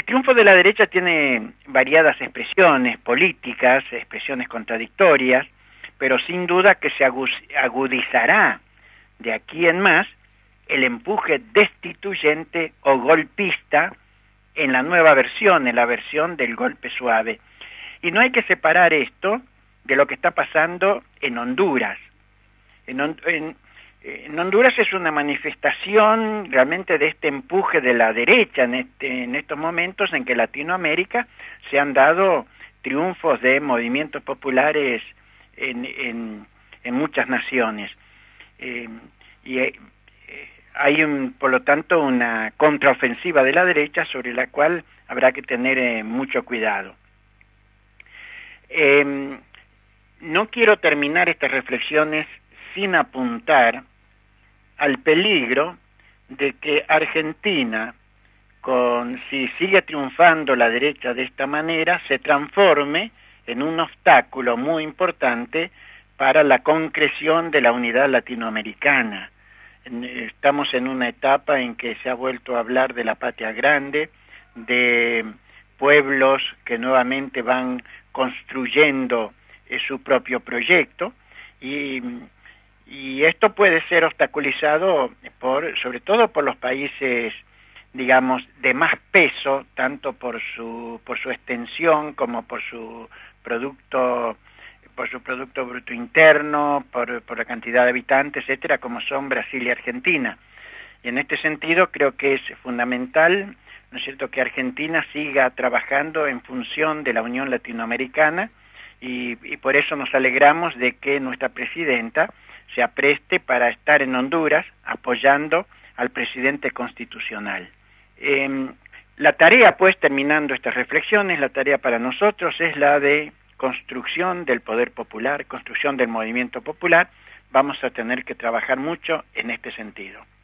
triunfo de la derecha tiene variadas expresiones políticas, expresiones contradictorias, pero sin duda que se agudizará de aquí en más el empuje destituyente o golpista en la nueva versión, en la versión del golpe suave. Y no hay que separar esto de lo que está pasando en Honduras. En Honduras es una manifestación realmente de este empuje de la derecha en estos momentos en que Latinoamérica se han dado triunfos de movimientos populares en muchas naciones. Hay por lo tanto una contraofensiva de la derecha sobre la cual habrá que tener mucho cuidado. No quiero terminar estas reflexiones sin apuntar al peligro de que Argentina, si sigue triunfando la derecha de esta manera, se transforme en un obstáculo muy importante para la concreción de la unidad latinoamericana. Estamos en una etapa en que se ha vuelto a hablar de la patria grande, de pueblos que nuevamente van construyendo su propio proyecto, y esto puede ser obstaculizado sobre todo por los países, digamos, de más peso, tanto por su extensión como por su producto bruto interno, por la cantidad de habitantes, etcétera, como son Brasil y Argentina. Y en este sentido creo que es fundamental, ¿no es cierto?, que Argentina siga trabajando en función de la Unión Latinoamericana, y por eso nos alegramos de que nuestra presidenta se apreste para estar en Honduras apoyando al presidente constitucional. La tarea, pues, terminando estas reflexiones, la tarea para nosotros es la de construcción del poder popular, construcción del movimiento popular. Vamos a tener que trabajar mucho en este sentido.